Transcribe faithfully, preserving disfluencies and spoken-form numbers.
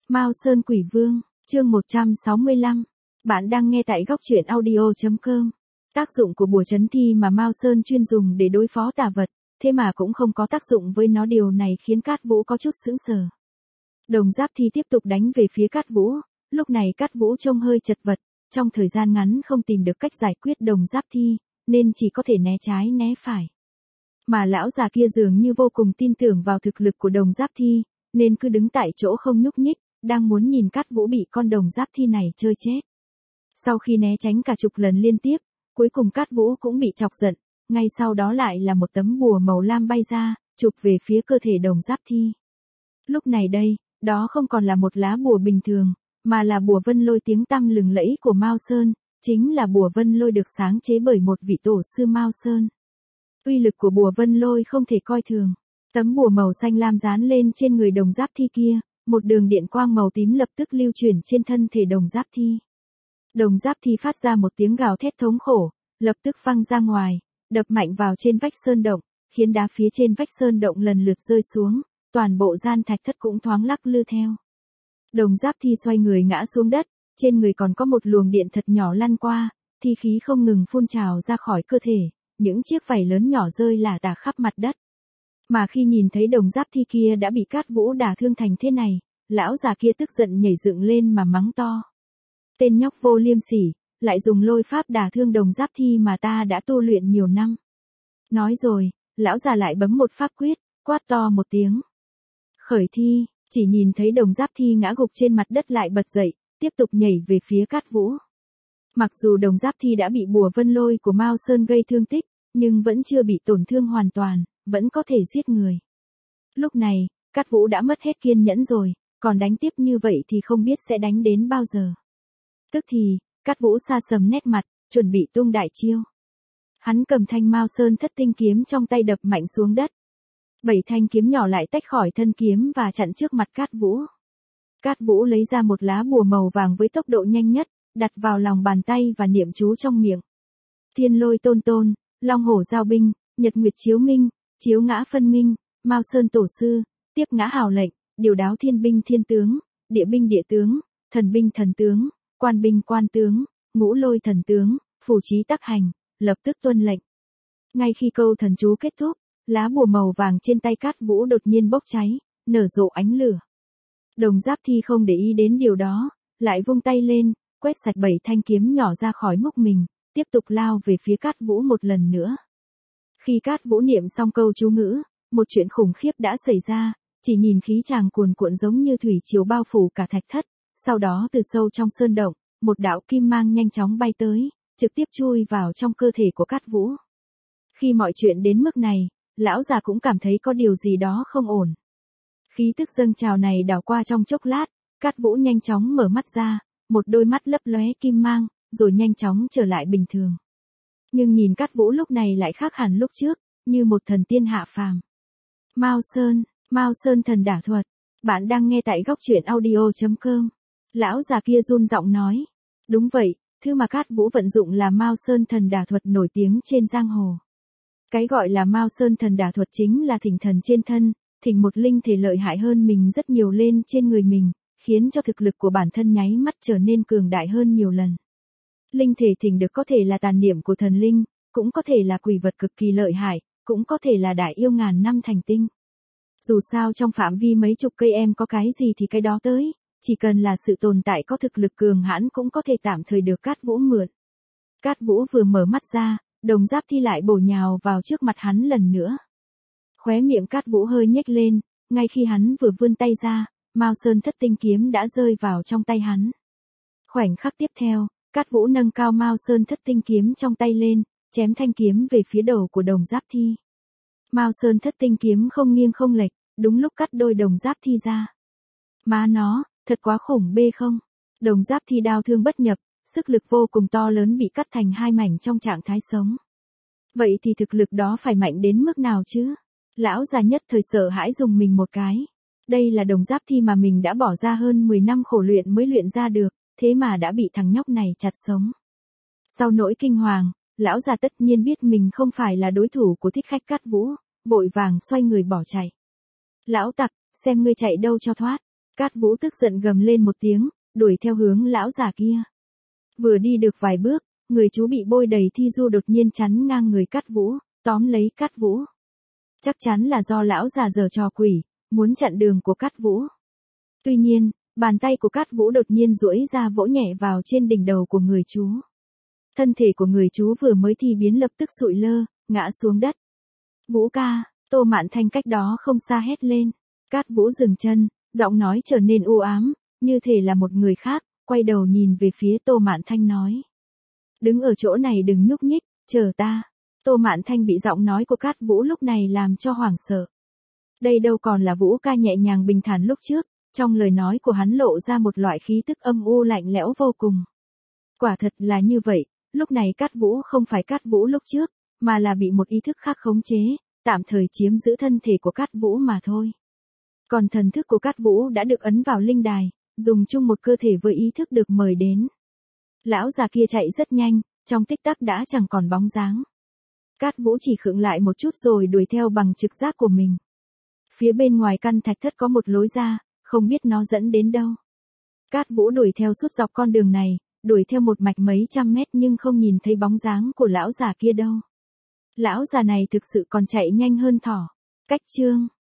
Mao Sơn Quỷ Vương, chương một trăm sáu mươi lăm. Bạn đang nghe tại góc truyện audio chấm com. Tác dụng của bùa trấn thi mà Mao Sơn chuyên dùng để đối phó tà vật, thế mà cũng không có tác dụng với nó, điều này khiến Cát Vũ có chút sững sờ. Đồng Giáp Thi tiếp tục đánh về phía Cát Vũ, lúc này Cát Vũ trông hơi chật vật, trong thời gian ngắn không tìm được cách giải quyết Đồng Giáp Thi, nên chỉ có thể né trái né phải. Mà lão già kia dường như vô cùng tin tưởng vào thực lực của Đồng Giáp Thi, nên cứ đứng tại chỗ không nhúc nhích, đang muốn nhìn Cát Vũ bị con Đồng Giáp Thi này chơi chết. Sau khi né tránh cả chục lần liên tiếp, cuối cùng Cát Vũ cũng bị chọc giận, ngay sau đó lại là một tấm bùa màu lam bay ra, chụp về phía cơ thể Đồng Giáp Thi. Lúc này đây, đó không còn là một lá bùa bình thường, mà là bùa vân lôi tiếng tăm lừng lẫy của Mao Sơn, chính là bùa vân lôi được sáng chế bởi một vị tổ sư Mao Sơn. Uy lực của bùa vân lôi không thể coi thường. Tấm bùa màu xanh lam dán lên trên người Đồng Giáp Thi kia, một đường điện quang màu tím lập tức lưu chuyển trên thân thể Đồng Giáp Thi. Đồng Giáp Thi phát ra một tiếng gào thét thống khổ, lập tức văng ra ngoài, đập mạnh vào trên vách sơn động, khiến đá phía trên vách sơn động lần lượt rơi xuống, toàn bộ gian thạch thất cũng thoáng lắc lư theo. Đồng Giáp Thi xoay người ngã xuống đất, trên người còn có một luồng điện thật nhỏ lăn qua, thi khí không ngừng phun trào ra khỏi cơ thể, những chiếc vảy lớn nhỏ rơi lả tả khắp mặt đất. Mà khi nhìn thấy Đồng Giáp Thi kia đã bị Cát Vũ đả thương thành thế này, lão già kia tức giận nhảy dựng lên mà mắng to. Tên nhóc vô liêm sỉ, lại dùng lôi pháp đả thương Đồng Giáp Thi mà ta đã tu luyện nhiều năm. Nói rồi, lão già lại bấm một pháp quyết, quát to một tiếng. Khởi thi, chỉ nhìn thấy Đồng Giáp Thi ngã gục trên mặt đất lại bật dậy, tiếp tục nhảy về phía Cát Vũ. Mặc dù Đồng Giáp Thi đã bị bùa vân lôi của Mao Sơn gây thương tích, nhưng vẫn chưa bị tổn thương hoàn toàn, vẫn có thể giết người. Lúc này, Cát Vũ đã mất hết kiên nhẫn rồi, còn đánh tiếp như vậy thì không biết sẽ đánh đến bao giờ. Tức thì, Cát Vũ sa sầm nét mặt, chuẩn bị tung đại chiêu. Hắn cầm thanh Mao Sơn thất tinh kiếm trong tay đập mạnh xuống đất. Bảy thanh kiếm nhỏ lại tách khỏi thân kiếm và chặn trước mặt Cát Vũ. Cát Vũ lấy ra một lá bùa màu vàng với tốc độ nhanh nhất, đặt vào lòng bàn tay và niệm chú trong miệng. Thiên lôi tôn tôn, long hổ giao binh, nhật nguyệt chiếu minh, chiếu ngã phân minh, Mao Sơn tổ sư, tiếp ngã hào lệnh, điều đáo thiên binh thiên tướng, địa binh địa tướng, thần binh thần tướng, quan binh quan tướng, ngũ lôi thần tướng, phù trí tắc hành, lập tức tuân lệnh. Ngay khi câu thần chú kết thúc, lá bùa màu vàng trên tay Cát Vũ đột nhiên bốc cháy, nở rộ ánh lửa. Đồng Giáp Thi không để ý đến điều đó, lại vung tay lên, quét sạch bảy thanh kiếm nhỏ ra khỏi múc mình, tiếp tục lao về phía Cát Vũ một lần nữa. Khi Cát Vũ niệm xong câu chú ngữ, một chuyện khủng khiếp đã xảy ra, chỉ nhìn khí tràng cuồn cuộn giống như thủy triều bao phủ cả thạch thất, sau đó từ sâu trong sơn động, một đạo kim mang nhanh chóng bay tới, trực tiếp chui vào trong cơ thể của Cát Vũ. Khi mọi chuyện đến mức này, lão già cũng cảm thấy có điều gì đó không ổn. Khí tức dâng trào này đảo qua trong chốc lát, Cát Vũ nhanh chóng mở mắt ra, một đôi mắt lấp lóe kim mang, rồi nhanh chóng trở lại bình thường. Nhưng nhìn Cát Vũ lúc này lại khác hẳn lúc trước, như một thần tiên hạ phàm. Mao Sơn, Mao Sơn thần đả thuật. Bạn đang nghe tại góc truyện audio chấm com. Lão già kia run giọng nói. Đúng vậy, thứ mà Cát Vũ vận dụng là Mao Sơn thần đả thuật nổi tiếng trên giang hồ. Cái gọi là Mao Sơn thần đả thuật chính là thỉnh thần trên thân, thỉnh một linh thể lợi hại hơn mình rất nhiều lên trên người mình, khiến cho thực lực của bản thân nháy mắt trở nên cường đại hơn nhiều lần. Linh thể thỉnh được có thể là tàn niệm của thần linh, cũng có thể là quỷ vật cực kỳ lợi hại, cũng có thể là đại yêu ngàn năm thành tinh. Dù sao trong phạm vi mấy chục cây em có cái gì thì cái đó tới, chỉ cần là sự tồn tại có thực lực cường hãn cũng có thể tạm thời được Cát Vũ mượn. Cát Vũ vừa mở mắt ra, Đồng Giáp Thi lại bổ nhào vào trước mặt hắn lần nữa. Khóe miệng Cát Vũ hơi nhếch lên, ngay khi hắn vừa vươn tay ra, Mao Sơn thất tinh kiếm đã rơi vào trong tay hắn. Khoảnh khắc tiếp theo, Cát Vũ nâng cao Mao Sơn thất tinh kiếm trong tay lên, chém thanh kiếm về phía đầu của Đồng Giáp Thi. Mao Sơn thất tinh kiếm không nghiêng không lệch, đúng lúc cắt đôi Đồng Giáp Thi ra. Má nó, thật quá khủng bê không? Đồng Giáp Thi đau thương bất nhập, sức lực vô cùng to lớn bị cắt thành hai mảnh trong trạng thái sống. Vậy thì thực lực đó phải mạnh đến mức nào chứ? Lão già nhất thời sợ hãi dùng mình một cái. Đây là Đồng Giáp Thi mà mình đã bỏ ra hơn mười năm khổ luyện mới luyện ra được, thế mà đã bị thằng nhóc này chặt sống. Sau nỗi kinh hoàng, lão già tất nhiên biết mình không phải là đối thủ của thích khách Cát Vũ, vội vàng xoay người bỏ chạy. Lão tặc, xem ngươi chạy đâu cho thoát. Cát Vũ tức giận gầm lên một tiếng, đuổi theo hướng lão già kia. Vừa đi được vài bước, người chú bị bôi đầy thi du đột nhiên chắn ngang người Cát Vũ, tóm lấy Cát Vũ. Chắc chắn là do lão già giở trò quỷ, muốn chặn đường của Cát Vũ. Tuy nhiên, bàn tay của Cát Vũ đột nhiên duỗi ra vỗ nhẹ vào trên đỉnh đầu của người chú. Thân thể của người chú vừa mới thì biến lập tức sụi lơ, ngã xuống đất. Vũ ca, Tô Mạn Thanh cách đó không xa hét lên. Cát Vũ dừng chân, giọng nói trở nên u ám, như thể là một người khác, quay đầu nhìn về phía Tô Mạn Thanh nói. Đứng ở chỗ này đừng nhúc nhích, chờ ta. Tô Mạn Thanh bị giọng nói của Cát Vũ lúc này làm cho hoảng sợ. Đây đâu còn là Vũ ca nhẹ nhàng bình thản lúc trước, trong lời nói của hắn lộ ra một loại khí tức âm u lạnh lẽo vô cùng. Quả thật là như vậy, lúc này Cát Vũ không phải Cát Vũ lúc trước, mà là bị một ý thức khác khống chế, tạm thời chiếm giữ thân thể của Cát Vũ mà thôi. Còn thần thức của Cát Vũ đã được ấn vào linh đài, dùng chung một cơ thể với ý thức được mời đến. Lão già kia chạy rất nhanh, trong tích tắc đã chẳng còn bóng dáng. Cát Vũ chỉ khựng lại một chút rồi đuổi theo bằng trực giác của mình. Phía bên ngoài căn thạch thất có một lối ra, không biết nó dẫn đến đâu. Cát Vũ đuổi theo suốt dọc con đường này, đuổi theo một mạch mấy trăm mét nhưng không nhìn thấy bóng dáng của lão già kia đâu. Lão già này thực sự còn chạy nhanh hơn thỏ. Cách chương